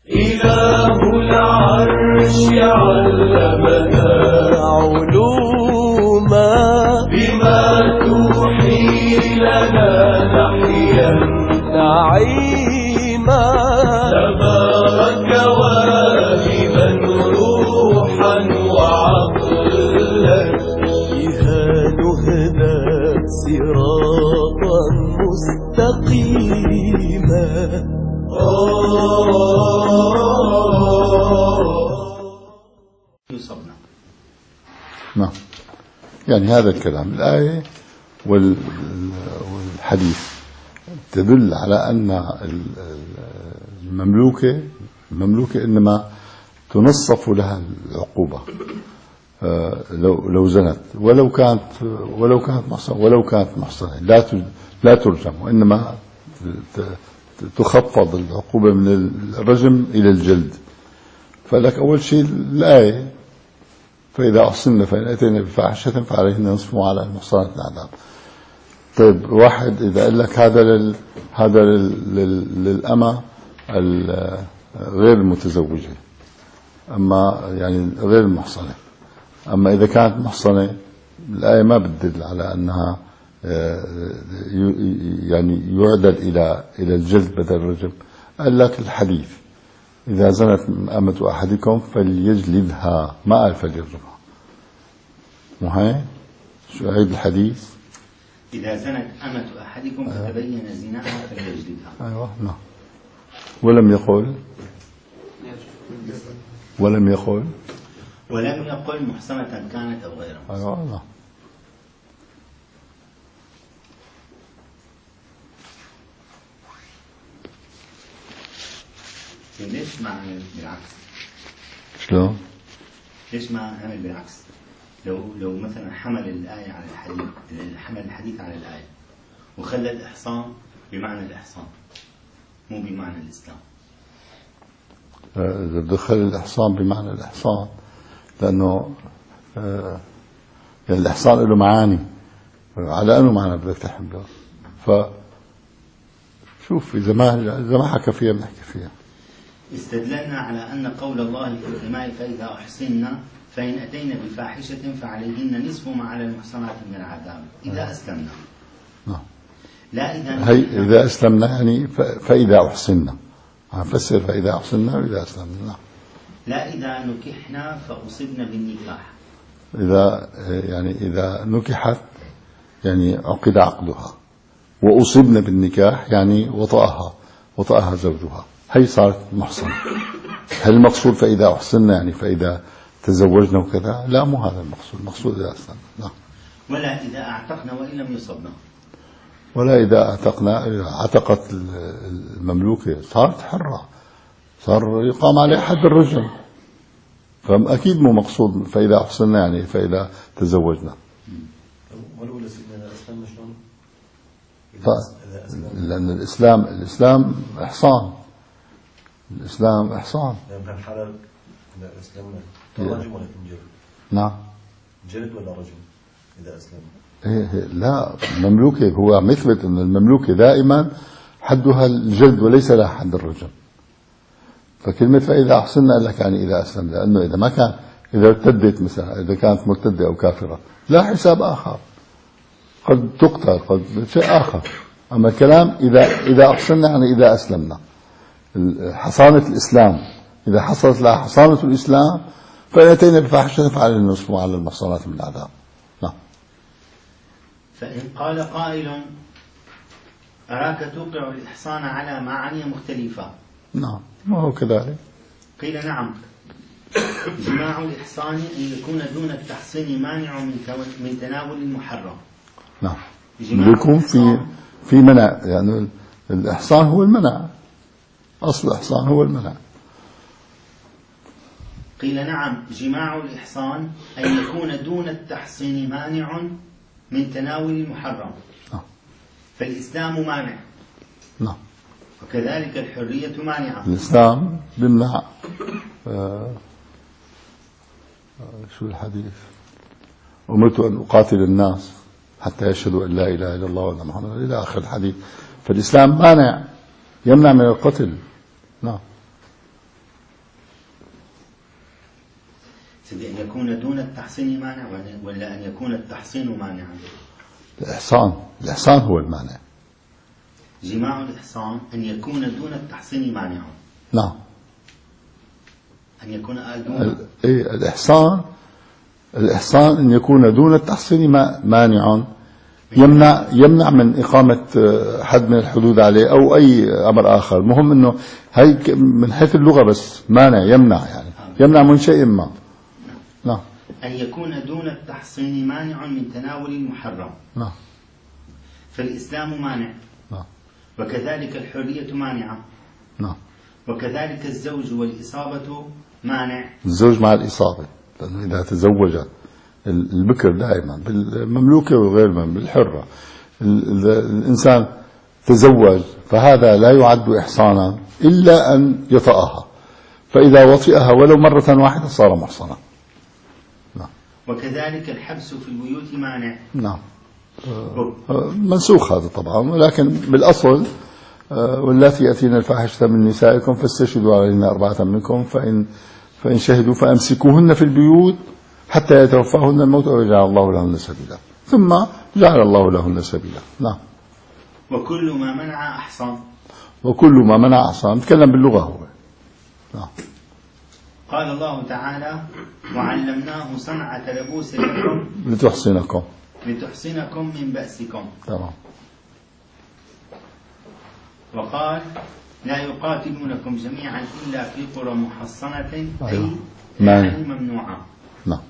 إله العرش علمنا علوما بما توحي لنا نحيا نعيما تبارك واهبا روحا وعقلا بها نهدى صراطا مستقيما. نعم، يعني هذا الكلام الآية والحديث تدل على أن المملوكة إنما تنصف لها العقوبة لو زنت ولو كانت محصنة لا ترجم، وإنما تخفض العقوبة من الرجم إلى الجلد. فلك أول شيء الآية فإذا أحصن فإن أتينا بفاحشة فعليهن نصف ما على المحصنات من العذاب. طيب واحد إذا قال لك هذا للأمة غير المتزوجة، أما يعني غير المحصنة، أما إذا كانت محصنة الآية ما بتدل على أنها يعني يعدل إلى الجلد بدل الرجم. قال لك الحديث إذا زنت أمة أحدكم فليجلدها، ما قال فليرجمها. مو هي شو عيد الحديث؟ إذا زنت أمة أحدكم فتبين زناها فليجلدها. أيوة نعم. ولم يقل محصنة كانت أو غير محصنة. أيوة نعم. ليش ما عمل بالعكس؟ شلون؟ ليش ما عمل بالعكس؟ لو مثلا حمل الآية على الحديث، حمل الحديث على الآية وخلى الإحصان بمعنى الإحصان مو بمعنى الإسلام. إذا دخل الإحصان بمعنى الإحصان، لأنه يعني الإحصان له معاني، على أنه معنى بدك تحمله. فشوف إذا ما حكى فيها بنحكي فيها. استدللنا على أن قول الله في الإماء فإذا أحصنا فإن أتينا بفاحشة فعليهن نصف ما على المحصنات من العذاب إذا أسلمنا. لا إذا أسلمنا يعني فإذا أحصنا، فسر فإذا أحصنا وإذا أسلمنا. لا إذا نكحنا فأصبنا بالنكاح. إذا نكحت يعني عقد عقدها، وأصبنا بالنكاح يعني وطأها زوجها، هي صارت محصنة. هل المقصود فإذا أحصنا يعني فإذا تزوجنا وكذا؟ لا، مو هذا المقصود. المقصود إذا أسلمنا. نعم. ولا إذا أعتقنا وإن لم يصبنا. ولا إذا اعتقت المملوكة صارت حرة، صار يقام عليه حد الرجم، فأكيد مو مقصود فإذا أحصنا يعني فإذا تزوجنا. والأولى سيدنا الإسلام شلون؟ لأن الإسلام إحصان. الإسلام إحصان. يعني الحالة إذا أسلمنا رجم ولا تنجلد؟ نعم. جلد ولا رجم إذا أسلمنا؟ لا، مملوكة هو مثبت أن المملوكة دائما حدها الجلد وليس لها حد الرجم. فكلمة فإذا أحصنا لك يعني إذا أسلم، لأنه إذا ما كان، إذا ارتدت مثلا، إذا كانت مرتدة أو كافرة لا حساب آخر، قد تقتل، قد شيء آخر. أما الكلام إذا أحصنا يعني إذا أسلمنا. حصانة الإسلام إذا حصلت لها حصانة الإسلام فإن أتينا بفاحشة فعليهن نصف ما على المحصنات من العذاب. نعم. فإن قال قائل أراك توقع الإحصان على معاني مختلفة. نعم، ما هو كذلك. قيل نعم، جماع الإحصان أن يكون دون التحصين مانع من تناول المحرم. نعم، يكون في منع، يعني الإحصان هو المنع، أصل الإحصان هو المنع. قيل نعم، جماع الإحصان أن يكون دون التحصين مانع من تناول المحرم. فالإسلام مانع. نعم. وكذلك الحرية مانعة. الإسلام بيمنع شو الحديث؟ أمرت أن أقاتل الناس حتى يشهدوا أن لا إله إلا الله وأن محمدا إلى آخر الحديث. فالإسلام مانع، يمنع من القتل. نعم. سيدي، أن يكون دون التحصين مانع ولا أن يكون التحصين مانعا؟ الإحصان هو المانع. جماع الإحصان أن يكون دون التحصين مانعا. نعم. أن يكون دون الإحصان أن يكون دون التحصين مانع يمنع من إقامة حد من الحدود عليه أو أي أمر آخر. مهم أنه هي من حيث اللغة بس مانع يمنع، يعني يمنع من شيء ما. نعم. أن يكون دون التحصين مانع من تناول المحرم. نعم. فالإسلام مانع. نعم. وكذلك الحرية مانعة. نعم. وكذلك الزوج والإصابة مانع. الزوج مع الإصابة، لأنه إذا تزوج البكر دائما بالمملوكة وغير بالحرة، الإنسان تزوج فهذا لا يعد إحصانا إلا أن يطأها، فإذا وطئها ولو مرة واحدة صار محصنا. نعم. وكذلك الحبس في البيوت مانع. نعم. منسوخ هذا طبعا، ولكن بالأصل واللاتي يأتين الفاحشة من نسائكم فاستشهدوا عليهن 4 منكم فإن شهدوا فأمسكوهن في البيوت حتى يتوفاهن الموت أو يجعل الله لهن سبيلا، ثم جعل الله لهن سبيلا. نعم. وكل ما منع أحصان. وكل ما منع أحصان، نتكلم باللغة هو. نعم. قال الله تعالى: وعلمناه صنعة لبوس لكم لتحصنكم من بأسكم. تمام. وقال: لا يقاتلونكم جميعا إلا في قرى محصنة أي ممنوعة. نعم.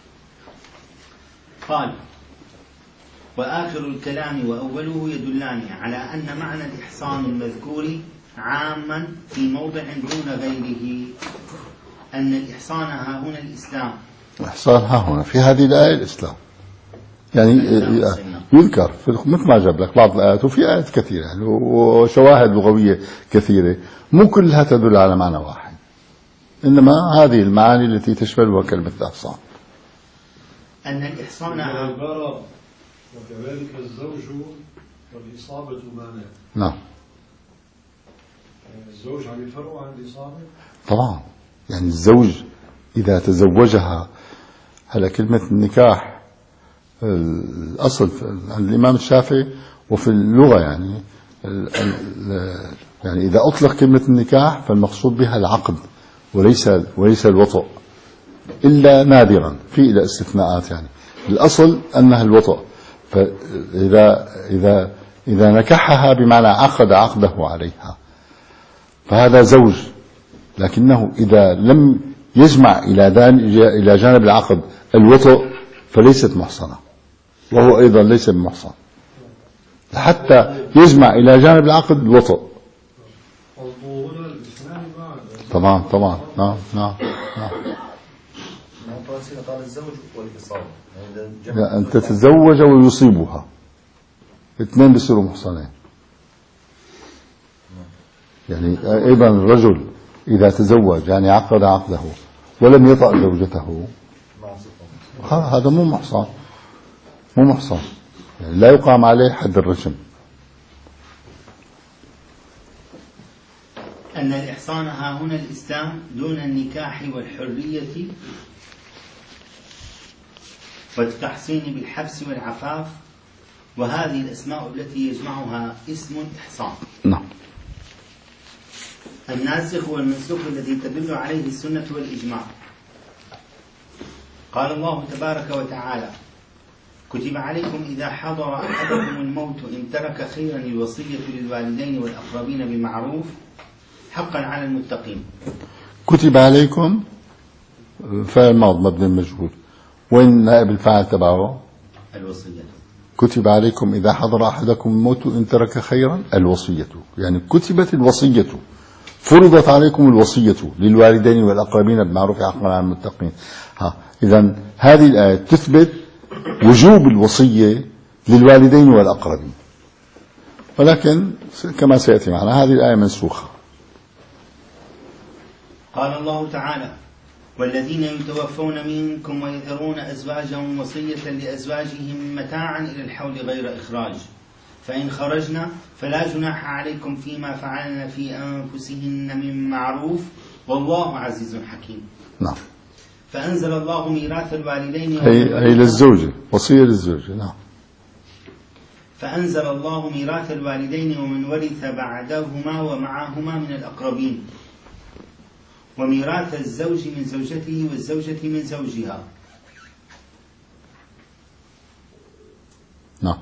قال: وآخر الكلام وأوله يدلان على أن معنى الإحصان المذكور عاما في موضع دون غيره، أن الإحصان ها هنا الإسلام. الإحصان ها هنا في هذه الآية الإسلام، يعني يذكر مثل ما جاب لك بعض الآيات، وفي آيات كثيرة يعني وشواهد لغوية كثيرة، مو كلها تدل على معنى واحد، إنما هذه المعاني التي تشملها كلمة الإحصان. أن الإحصان البراء وكذلك الزوج والإصابة مانع. نعم. الزوج عن الفرع عن الإصابة طبعا، يعني الزوج إذا تزوجها، هلا كلمة النكاح الأصل عند الإمام الشافعي وفي اللغة يعني إذا أطلق كلمة النكاح فالمقصود بها العقد وليس الوطء، إلا نادرا في إلى استثناءات، يعني الأصل أنها الوطء. فإذا نكحها بمعنى عقد عقده عليها فهذا زوج، لكنه إذا لم يجمع إلى جانب العقد الوطء فليست محصنة، وهو أيضا ليس بمحصن حتى يجمع إلى جانب العقد الوطء. طبعا. نعم. قال الزوج والإصابة، أن تتزوج ويصيبها، اثنين بيصيروا محصنين. يعني أيضا الرجل إذا تزوج يعني عقد عقده ولم يطأ زوجته، هذا مو محصن، يعني لا يقام عليه حد الرجم. أن الإحصان ها هنا الإسلام دون النكاح والحرية والتحصين بالحبس والعفاف، وهذه الأسماء التي يجمعها اسم إحصان. نعم. الناسخ والمنسوخ الذي تدل عليه السنة والإجماع. قال الله تبارك وتعالى: كتب عليكم إذا حضر أحدكم الموت إن ترك خيرا الوصية للوالدين والأقربين بالمعروف حقا على المتقين. كتب عليكم فعل ماض مبني مجهول، وين نائب الفاعل تبعه؟ الوصية. كتب عليكم إذا حضر أحدكم الموت إن ترك خيرا الوصية، يعني كتبت الوصية، فرضت عليكم الوصية للوالدين والأقربين بالمعروف حقا على المتقين. إذن هذه الآية تثبت وجوب الوصية للوالدين والأقربين، ولكن كما سيأتي معنا هذه الآية منسوخة. قال الله تعالى: والذين يتوفون منكم ويذرون أزواجهم وصية لأزواجهم متاعا إلى الحول غير إخراج، فإن خرجنا فلا جناح عليكم فيما فعلن في أنفسهن من معروف والله عزيز حكيم. نعم. فأنزل الله ميراث الوالدين هي للزوجة، وصية للزوجة. نعم. فأنزل الله ميراث الوالدين ومن ورث بعدهما ومعهما من الأقربين، وميراث الزوج من زوجته والزوجة من زوجها. نعم.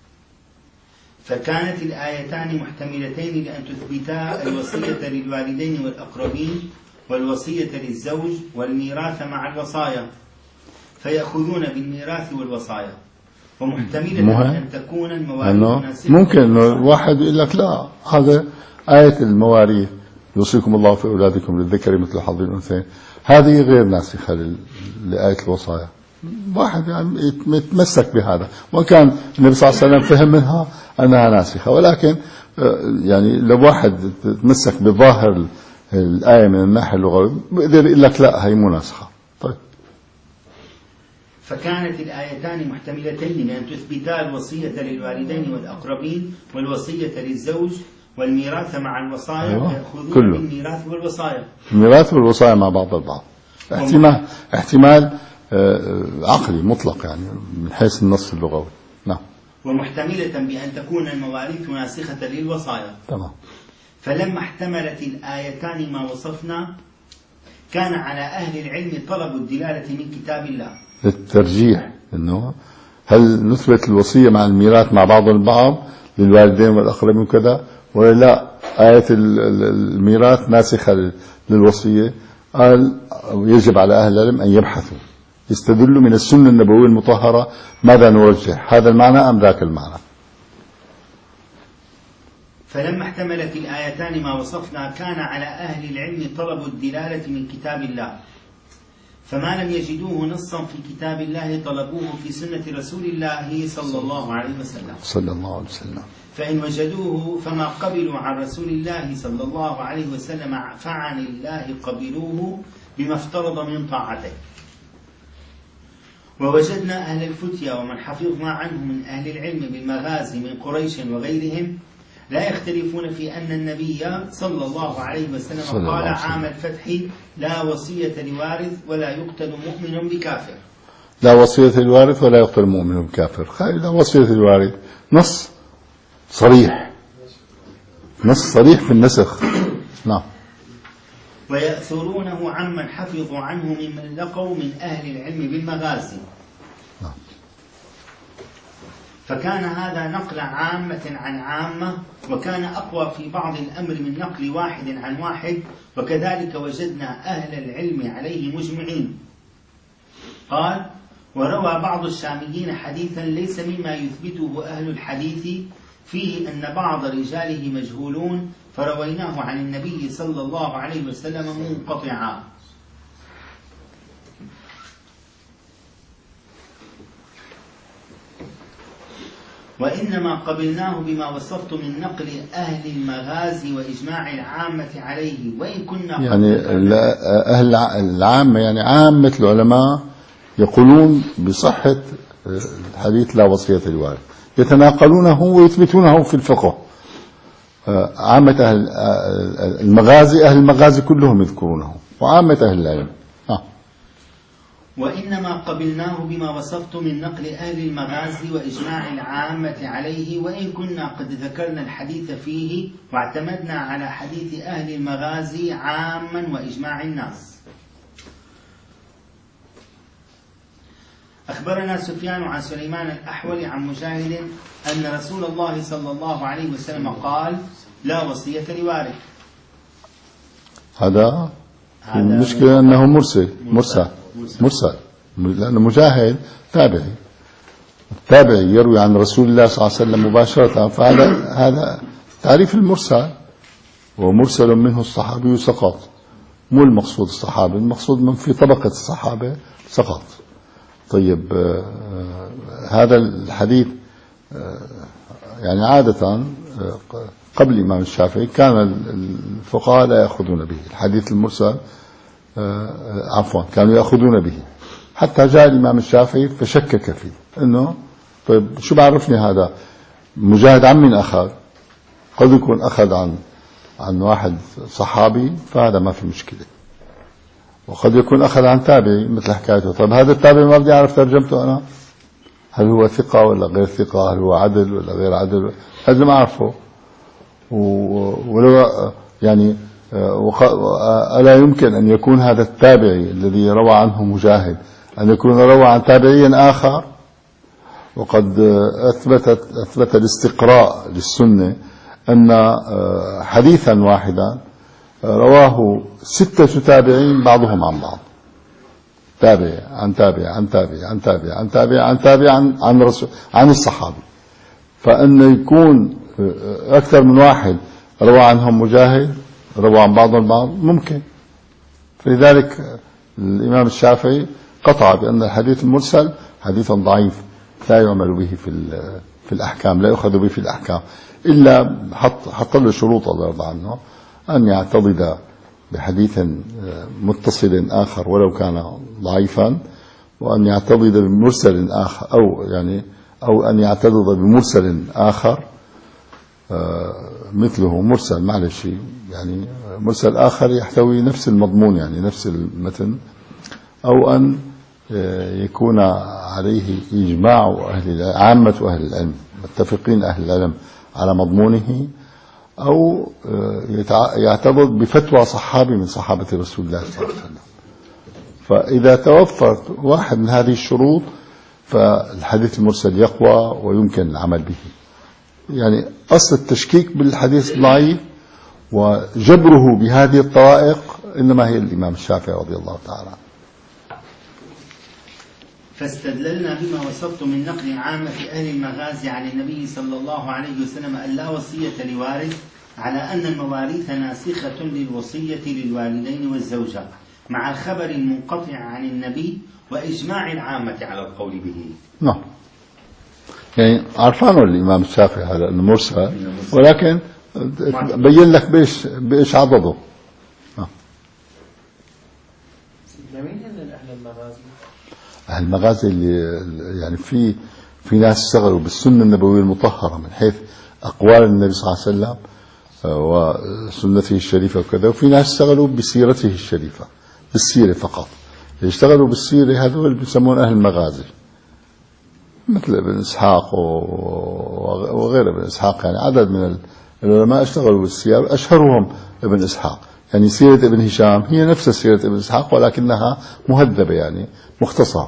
فكانت الآيتان محتملتين لأن تثبتا الوصية للوالدين والأقربين والوصية للزوج والميراث مع الوصايا، فيأخذون بالميراث والوصايا. ومحتملة أن تكون المواريث مناسبة. ممكن إنه واحد يقول لك لا، هذا آية المواريث يوصيكم الله في أولادكم للذكر مثل حظ الأنثيين، هذه غير ناسخة لآية الوصايا. واحد يعني يتمسك بهذا، وكان النبي صلى الله عليه وسلم فهم منها أنها ناسخة، ولكن يعني لو واحد يتمسك بظاهر الآية من الناحية اللغوية بيقدر يقول لك لا، هي مو ناسخة. طيب. فكانت الآيتان محتملتين لأن تثبتا الوصية للوالدين والأقربين والوصية للزوج والميراث مع الوصايا. أيوة. يأخذون كله. بالميراث والوصايا. الميراث والوصايا مع بعض البعض. احتمال عقلي مطلق يعني من حيث النص اللغوي. نعم. ومحتملة بأن تكون المواريث ناسخة للوصايا. تمام. فلما احتملت الآيتان ما وصفنا كان على أهل العلم طلب الدلالة من كتاب الله. الترجيح إنه هل نثبت الوصية مع الميراث مع بعض البعض للوالدين والأقربين وكذا، ولا لا آية الميراث ناسخة للوصية؟ قال يجب على أهل العلم أن يبحثوا يستدلوا من السنة النبوية المطهرة ماذا نرجح، هذا المعنى أم ذاك المعنى. فلما احتملت الآيتان ما وصفنا كان على أهل العلم طلب الدلالة من كتاب الله، فما لم يجدوه نصا في كتاب الله طلبوه في سنة رسول الله صلى الله عليه وسلم. صلى الله عليه وسلم. فإن وجدوه فما قبلوا عن رسول الله صلى الله عليه وسلم فعن الله قبلوه بما افترض من طاعته. ووجدنا أهل الفتيا ومن حفظنا عنه من أهل العلم بالمغازي من قريش وغيرهم لا يختلفون في أن النبي صلى الله عليه وسلم قال عام الفتح لا وصية لوارث ولا يقتل مؤمن بكافر. لا وصية للوارث ولا يقتل مؤمن بكافر. لا وصية للوارث نص صريح، نص صريح في النسخ. نعم. ويأثرونه عمن حفظوا عنه ممن لقوا من أهل العلم بالمغازي. نعم. فكان هذا نقل عامة عن عامة، وكان أقوى في بعض الأمر من نقل واحد عن واحد، وكذلك وجدنا أهل العلم عليه مجمعين. قال: وروى بعض الشاميين حديثا ليس مما يثبته أهل الحديث فيه أن بعض رجاله مجهولون، فرويناه عن النبي صلى الله عليه وسلم منقطعا. وإنما قبلناه بما وصفت من نقل أهل المغازي وإجماع العامة عليه، وإن كنا يعني أهل العامة يعني عامة العلماء يقولون بصحة الحديث لا وصية للوارث، يتناقلونه ويثبتونه في الفقه. عامة أهل المغازي، أهل المغازي كلهم يذكرونه، وعامة أهل العلم. وإنما قبلناه بما وصفت من نقل أهل المغازي وإجماع العامة عليه، وإن كنا قد ذكرنا الحديث فيه واعتمدنا على حديث أهل المغازي عاما وإجماع الناس. أخبرنا سفيان عن سليمان الأحول عن مجاهد أن رسول الله صلى الله عليه وسلم قال: لا وصية لوارث. هذا المشكلة أنه مرسل لأنه مجاهد تابعي يروي عن رسول الله صلى الله عليه وسلم مباشرة، فهذا تعريف المرسل، ومرسل منه الصحابي سقط. مو المقصود الصحابي، المقصود من في طبقة الصحابة سقط. طيب هذا الحديث يعني عادة قبل الإمام الشافعي كان الفقهاء لا يأخذون به الحديث المرسل، كانوا يأخذون به، حتى جاء الإمام الشافعي فشكك فيه إنه طيب شو بعرفني هذا مجاهد عن من أخذ؟ قد يكون أخذ عن واحد صحابي، فهذا ما في مشكلة. وقد يكون أخذ عن تابعي مثل حكايته. طب هذا التابعي ما بدي أعرف ترجمته أنا، هل هو ثقة ولا غير ثقة، هل هو عدل ولا غير عدل، لازم أعرفه. ولو يعني ألا يمكن أن يكون هذا التابعي الذي روى عنه مجاهد أن يكون روى عن تابعي آخر؟ وقد أثبت الاستقراء للسنة أن حديثا واحدا رواه 6 تابعين بعضهم عن بعض، تابع عن تابع عن تابع عن تابع عن تابع عن تابع عن رسول عن الصحابي. فأن يكون أكثر من واحد روى عنهم مجاهد روى عن بعضهم البعض ممكن. فلذلك الإمام الشافعي قطع بأن الحديث المرسل حديث ضعيف لا يعمل به في الأحكام، لا يؤخذ به في الأحكام، إلا حط له شروط الله يرضى عنه، أن يعتضد بحديث متصل آخر ولو كان ضعيفا، وأن يعتضد بمرسل آخر أو أن يعتضد بمرسل آخر مثله مرسل معلش يعني مرسل آخر يحتوي نفس المضمون يعني نفس المتن، أو أن يكون عليه إجماع عامة أهل العلم متفقين أهل العلم على مضمونه، أو يعتبر بفتوى صحابي من صحابة رسول الله صلى الله عليه وسلم. فإذا توفر واحد من هذه الشروط فالحديث المرسل يقوى ويمكن العمل به. يعني أصل التشكيك بالحديث الضعيف وجبره بهذه الطرائق إنما هي الإمام الشافعي رضي الله تعالى عنه. فاستدللنا بما وصفت من نقل عامة أهل المغازي عن النبي صلى الله عليه وسلم أن لا وصية لوارث على أن المواريث ناسخة للوصية للوالدين والزوجة، مع خبر منقطع عن النبي وإجماع العامة على القول به. نعم، يعني عرفانه الإمام الشافعي هذا أنه مرسل، ولكن بين لك بإيش عضده. مين هن أهل المغازي؟ أهل المغازي اللي يعني في ناس اشتغلوا بالسنة النبوية المطهرة من حيث أقوال النبي صلى الله عليه وسلم وسنته الشريفة وكذا، وفي ناس اشتغلوا بسيرته الشريفة بالسيرة فقط. اللي اشتغلوا بالسيرة هذول اللي بيسمون أهل المغازي، مثل ابن إسحاق وغير ابن إسحاق. يعني عدد من العلماء اشتغلوا بالسير، أشهرهم ابن إسحاق. يعني سيرة ابن هشام هي نفس سيرة ابن إسحاق ولكنها مهذبة يعني مختصرة.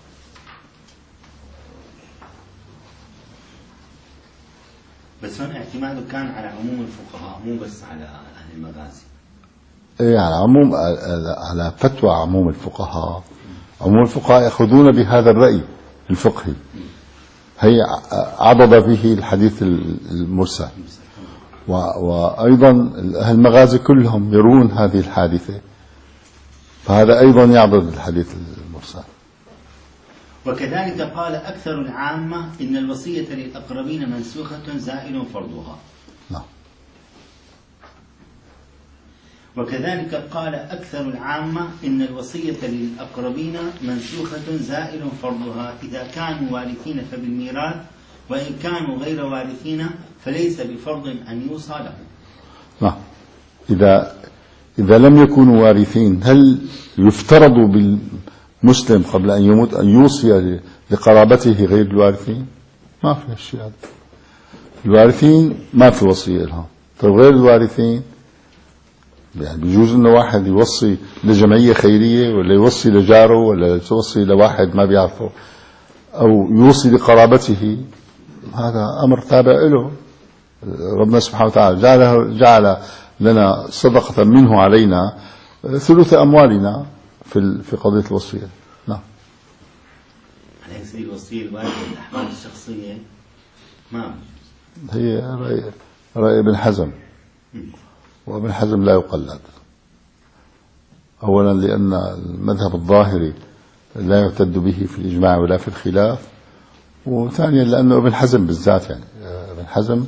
بس هون اعتماده كان على عموم الفقهاء مو بس على أهل المغازي. يعني على فتوى عموم الفقهاء. عموم الفقهاء يأخذون بهذا الرأي الفقهي، هي عضد به الحديث المرسل. وأيضا أهل المغازي كلهم يرون هذه الحادثة، فهذا أيضا يعضد الحديث المرسل. وكذلك قال أكثر العامة إن الوصية للأقربين منسوخة زائل فرضها. نعم. وكذلك قال أكثر العامة إن الوصية للأقربين منسوخة زائل فرضها إذا كانوا وارثين فبالميراث، وإن كانوا غير وارثين فليس بفرض أن يوصى له. نعم. إذا لم يكونوا وارثين هل يفترض بالمسلم قبل أن يموت أن يوصي لقرابته غير الوارثين؟ ما في هالشيء هذا. الوارثين ما في وصية لهم. طيب غير الوارثين يعني بيجوز إنه واحد يوصي لجمعية خيرية ولا يوصي لجاره ولا يوصي لواحد ما بيعرفه أو يوصي لقرابته، هذا أمر تابع له. ربنا سبحانه وتعالى جعل لنا صدقة منه علينا ثلث أموالنا في قضية الوصية. نعم. على سبيل الوصية الواردة بالأحوال الشخصية ما هي رأي ابن حزم، وابن حزم لا يقلد. أولا لأن المذهب الظاهري لا يعتد به في الإجماع ولا في الخلاف، وثانيا لأنه ابن حزم بالذات يعني ابن حزم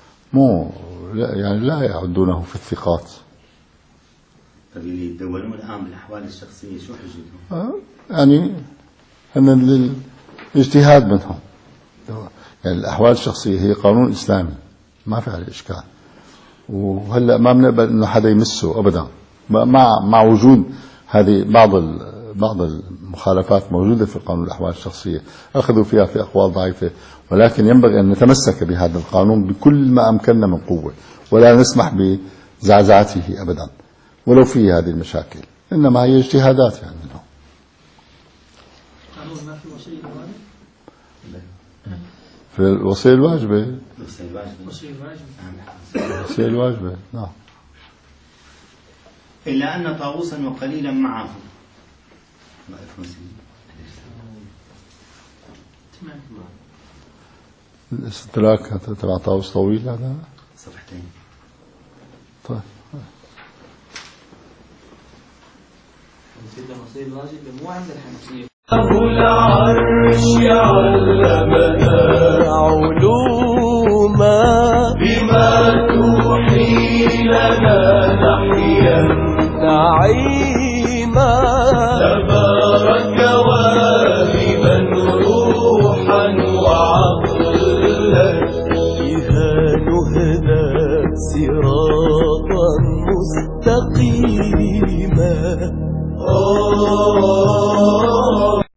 لا يعدونه في الثقات. طيب اللي يتدولون الآن بالأحوال الشخصية شو حجتهم؟ يعني أن الاجتهاد منهم. يعني الأحوال الشخصية هي قانون إسلامي ما في عليه إشكال، وهلا ما بنقبل إنه حدا يمسه أبدا مع وجود هذه بعض المخالفات موجودة في قانون الأحوال الشخصية، أخذوا فيها في أقوال ضعيفة، ولكن ينبغي أن نتمسك بهذا القانون بكل ما أمكننا من قوة، ولا نسمح بزعزعته أبدا ولو في هذه المشاكل، إنما هي اجتهادات يعني. قانون ما في وصية واجب؟ في الوصية الواجبة. الوصية الواجبة نعم. إلا أن طاووسا وقليلا معه. الاستدراك تبع طاووس طويل هذا صفحتين. طيب سيدنا وصية الواجب مو عند الحنفية. أبو العرش علمنا علوما بما توحي لنا نحيا نعيما تبارك واهبا روحا وعقلا بها نهدى صراطا مستقيما